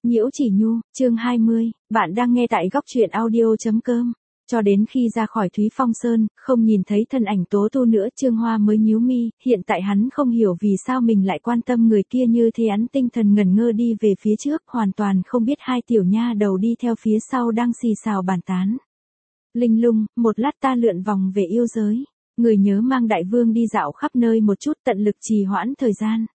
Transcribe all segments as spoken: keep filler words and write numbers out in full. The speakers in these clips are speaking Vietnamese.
Nhiễu Chỉ Nhu, chương hai mươi, bạn đang nghe tại góc truyện audio.com. Cho đến khi ra khỏi Thúy Phong Sơn, không nhìn thấy thân ảnh Tố Tu nữa, Trương Hoa mới nhíu mi, hiện tại hắn không hiểu vì sao mình lại quan tâm người kia như thế, hắn tinh thần ngẩn ngơ đi về phía trước, hoàn toàn không biết hai tiểu nha đầu đi theo phía sau đang xì xào bàn tán. Linh Lung, một lát ta lượn vòng về yêu giới, người nhớ mang đại vương đi dạo khắp nơi một chút, tận lực trì hoãn thời gian.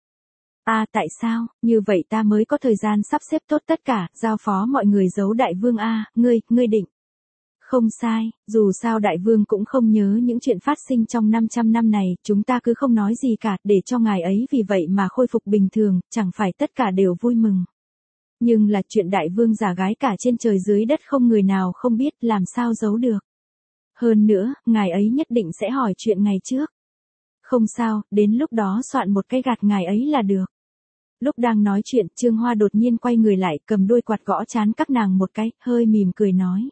À tại sao, như vậy ta mới có thời gian sắp xếp tốt tất cả, giao phó mọi người giấu đại vương a à, ngươi, ngươi định. Không sai, dù sao đại vương cũng không nhớ những chuyện phát sinh trong năm trăm năm này, chúng ta cứ không nói gì cả, để cho ngài ấy vì vậy mà khôi phục bình thường, chẳng phải tất cả đều vui mừng. Nhưng là chuyện đại vương giả gái cả trên trời dưới đất không người nào không biết, làm sao giấu được. Hơn nữa, ngài ấy nhất định sẽ hỏi chuyện ngày trước. Không sao, đến lúc đó soạn một cái gạt ngài ấy là được. Lúc đang nói chuyện, Trương Hoa đột nhiên quay người lại, cầm đuôi quạt gõ trán các nàng một cái, hơi mỉm cười nói.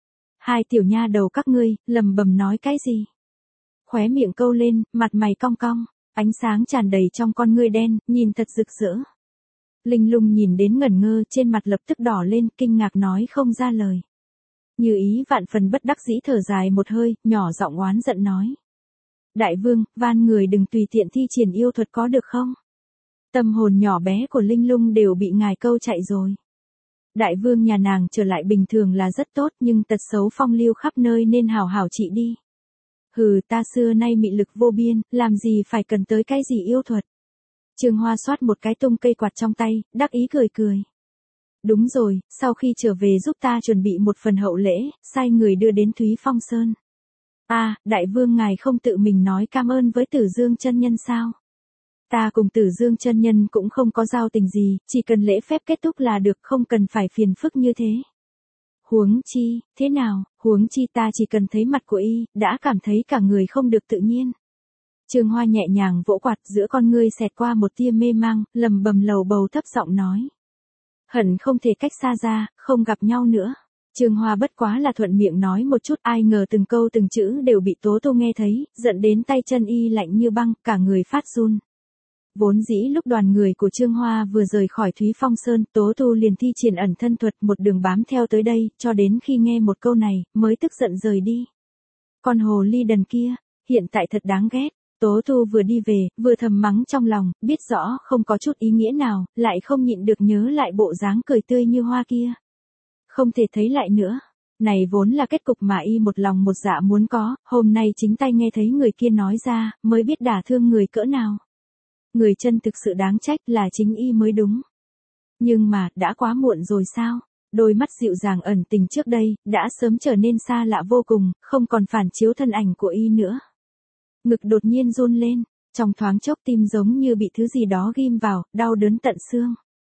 Hai tiểu nha đầu các ngươi, lầm bầm nói cái gì? Khóe miệng câu lên, mặt mày cong cong, ánh sáng tràn đầy trong con ngươi đen, nhìn thật rực rỡ. Linh Lung nhìn đến ngẩn ngơ, trên mặt lập tức đỏ lên, kinh ngạc nói không ra lời. Như ý vạn phần bất đắc dĩ thở dài một hơi, nhỏ giọng oán giận nói. Đại vương, van người đừng tùy tiện thi triển yêu thuật có được không? Tâm hồn nhỏ bé của Linh Lung đều bị ngài câu chạy rồi. Đại vương nhà nàng trở lại bình thường là rất tốt, nhưng tật xấu phong lưu khắp nơi nên hảo hảo trị đi. Hừ, ta xưa nay mị lực vô biên, làm gì phải cần tới cái gì yêu thuật. Trương Hoa xoát một cái tung cây quạt trong tay, đắc ý cười cười. Đúng rồi, sau khi trở về giúp ta chuẩn bị một phần hậu lễ, sai người đưa đến Thúy Phong Sơn. À, đại vương ngài không tự mình nói cảm ơn với Tử Dương chân nhân sao? Ta cùng Tử Dương chân nhân cũng không có giao tình gì, chỉ cần lễ phép kết thúc là được, không cần phải phiền phức như thế. Huống chi, thế nào, huống chi ta chỉ cần thấy mặt của y, đã cảm thấy cả người không được tự nhiên. Trương Hoa nhẹ nhàng vỗ quạt, giữa con ngươi xẹt qua một tia mê mang, lầm bầm lầu bầu thấp giọng nói. Hận không thể cách xa ra, không gặp nhau nữa. Trương Hoa bất quá là thuận miệng nói một chút, ai ngờ từng câu từng chữ đều bị Tố Tu nghe thấy, giận đến tay chân y lạnh như băng, cả người phát run. Vốn dĩ lúc đoàn người của Trương Hoa vừa rời khỏi Thúy Phong Sơn, Tố Tu liền thi triển ẩn thân thuật một đường bám theo tới đây, cho đến khi nghe một câu này, mới tức giận rời đi. Con hồ ly đần kia, hiện tại thật đáng ghét. Tố Tu vừa đi về, vừa thầm mắng trong lòng, biết rõ không có chút ý nghĩa nào, lại không nhịn được nhớ lại bộ dáng cười tươi như hoa kia. Không thể thấy lại nữa. Này vốn là kết cục mà y một lòng một dạ muốn có, hôm nay chính tay nghe thấy người kia nói ra, mới biết đả thương người cỡ nào. Người chân thực sự đáng trách là chính y mới đúng. Nhưng mà, đã quá muộn rồi sao? Đôi mắt dịu dàng ẩn tình trước đây, đã sớm trở nên xa lạ vô cùng, không còn phản chiếu thân ảnh của y nữa. Ngực đột nhiên run lên, trong thoáng chốc tim giống như bị thứ gì đó ghim vào, đau đớn tận xương.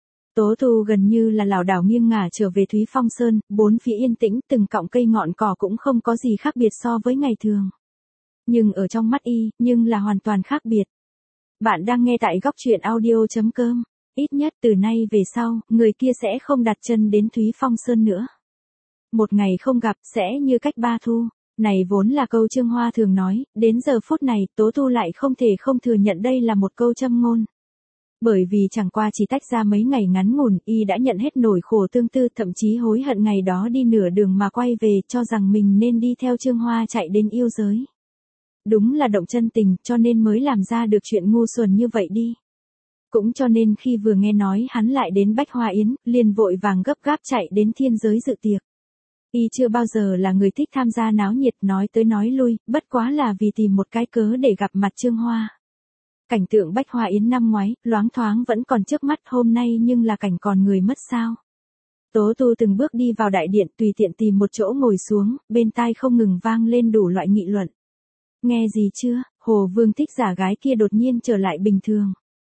Tố Tu gần như là lảo đảo nghiêng ngả trở về Thúy Phong Sơn, bốn phía yên tĩnh, từng cọng cây ngọn cỏ cũng không có gì khác biệt so với ngày thường. Nhưng ở trong mắt y, nhưng là hoàn toàn khác biệt. Bạn đang nghe tại góc truyện audio.com. Ít nhất từ nay về sau, người kia sẽ không đặt chân đến Thúy Phong Sơn nữa. Một ngày không gặp, sẽ như cách ba thu. Này vốn là câu Trương Hoa thường nói, đến giờ phút này, Tố Tu lại không thể không thừa nhận đây là một câu châm ngôn. Bởi vì chẳng qua chỉ tách ra mấy ngày ngắn ngủn, y đã nhận hết nỗi khổ tương tư, thậm chí hối hận ngày đó đi nửa đường mà quay về, cho rằng mình nên đi theo Trương Hoa chạy đến yêu giới. Đúng là động chân tình, cho nên mới làm ra được chuyện ngu xuẩn như vậy đi. Cũng cho nên khi vừa nghe nói hắn lại đến Bách Hoa Yến, liền vội vàng gấp gáp chạy đến thiên giới dự tiệc. Y chưa bao giờ là người thích tham gia náo nhiệt, nói tới nói lui, bất quá là vì tìm một cái cớ để gặp mặt Trương Hoa. Cảnh tượng Bách Hoa Yến năm ngoái, loáng thoáng vẫn còn trước mắt, hôm nay nhưng là cảnh còn người mất sao. Tố Tu từng bước đi vào đại điện, tùy tiện tìm một chỗ ngồi xuống, bên tai không ngừng vang lên đủ loại nghị luận. Nghe gì chưa, Hồ Vương thích giả gái kia đột nhiên trở lại bình thường.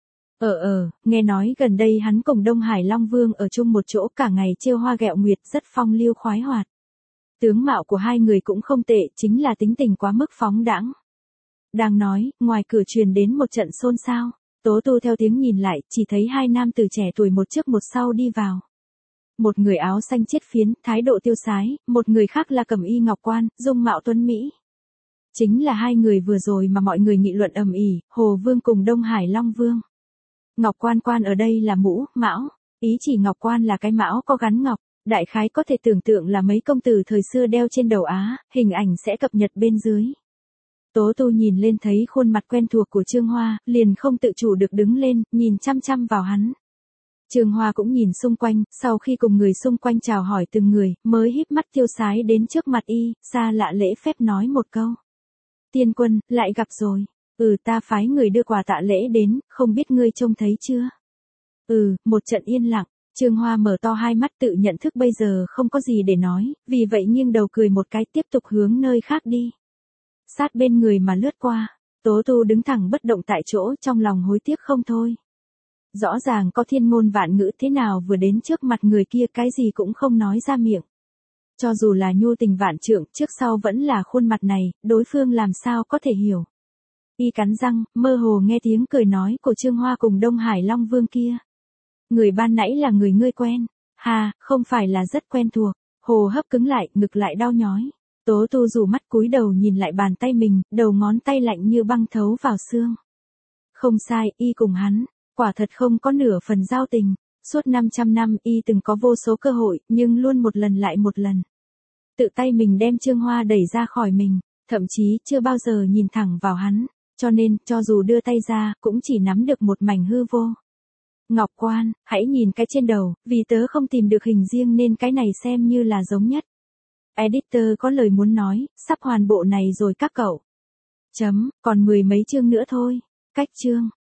Ờ ờ, nghe nói gần đây hắn cùng Đông Hải Long Vương ở chung một chỗ cả ngày trêu hoa ghẹo nguyệt, rất phong lưu khoái hoạt. Tướng mạo của hai người cũng không tệ, chính là tính tình quá mức phóng đãng. Đang nói, ngoài cửa truyền đến một trận xôn xao, Tố Tu theo tiếng nhìn lại, chỉ thấy hai nam tử trẻ tuổi một trước một sau đi vào. Một người áo xanh chiết phiến, thái độ tiêu sái, một người khác là cẩm y ngọc quan, dung mạo tuấn mỹ. Chính là hai người vừa rồi mà mọi người nghị luận ầm ĩ, Hồ Vương cùng Đông Hải Long Vương. Ngọc Quan Quan ở đây là mũ, mão, ý chỉ ngọc quan là cái mão có gắn ngọc, đại khái có thể tưởng tượng là mấy công tử thời xưa đeo trên đầu á, hình ảnh sẽ cập nhật bên dưới. Tố Tu nhìn lên thấy khuôn mặt quen thuộc của Trương Hoa, liền không tự chủ được đứng lên, nhìn chăm chăm vào hắn. Trương Hoa cũng nhìn xung quanh, sau khi cùng người xung quanh chào hỏi từng người, mới híp mắt tiêu sái đến trước mặt y, xa lạ lễ phép nói một câu. Tiên quân, lại gặp rồi. Ừ, ta phái người đưa quà tạ lễ đến, không biết ngươi trông thấy chưa? Ừ, một trận yên lặng, Trương Hoa mở to hai mắt tự nhận thức bây giờ không có gì để nói, vì vậy nghiêng đầu cười một cái tiếp tục hướng nơi khác đi. Sát bên người mà lướt qua, Tố Tu đứng thẳng bất động tại chỗ trong lòng hối tiếc không thôi. Rõ ràng có thiên ngôn vạn ngữ thế nào vừa đến trước mặt người kia cái gì cũng không nói ra miệng. Cho dù là nhu tình vạn trượng trước sau vẫn là khuôn mặt này, đối phương làm sao có thể hiểu. Y cắn răng, mơ hồ nghe tiếng cười nói của Trương Hoa cùng Đông Hải Long Vương kia. Người ban nãy là người ngươi quen. Hà, không phải là rất quen thuộc. Hồ hấp cứng lại, ngực lại đau nhói. Tố Tu rủ mắt cúi đầu nhìn lại bàn tay mình, đầu ngón tay lạnh như băng thấu vào xương. Không sai, y cùng hắn, quả thật không có nửa phần giao tình. Suốt năm trăm năm y từng có vô số cơ hội, nhưng luôn một lần lại một lần. Tự tay mình đem Trương Hoa đẩy ra khỏi mình, thậm chí chưa bao giờ nhìn thẳng vào hắn, cho nên, cho dù đưa tay ra, cũng chỉ nắm được một mảnh hư vô. Ngọc quan, hãy nhìn cái trên đầu, vì tớ không tìm được hình riêng nên cái này xem như là giống nhất. Editor có lời muốn nói, sắp hoàn bộ này rồi các cậu. Chấm, còn mười mấy chương nữa thôi. Cách chương.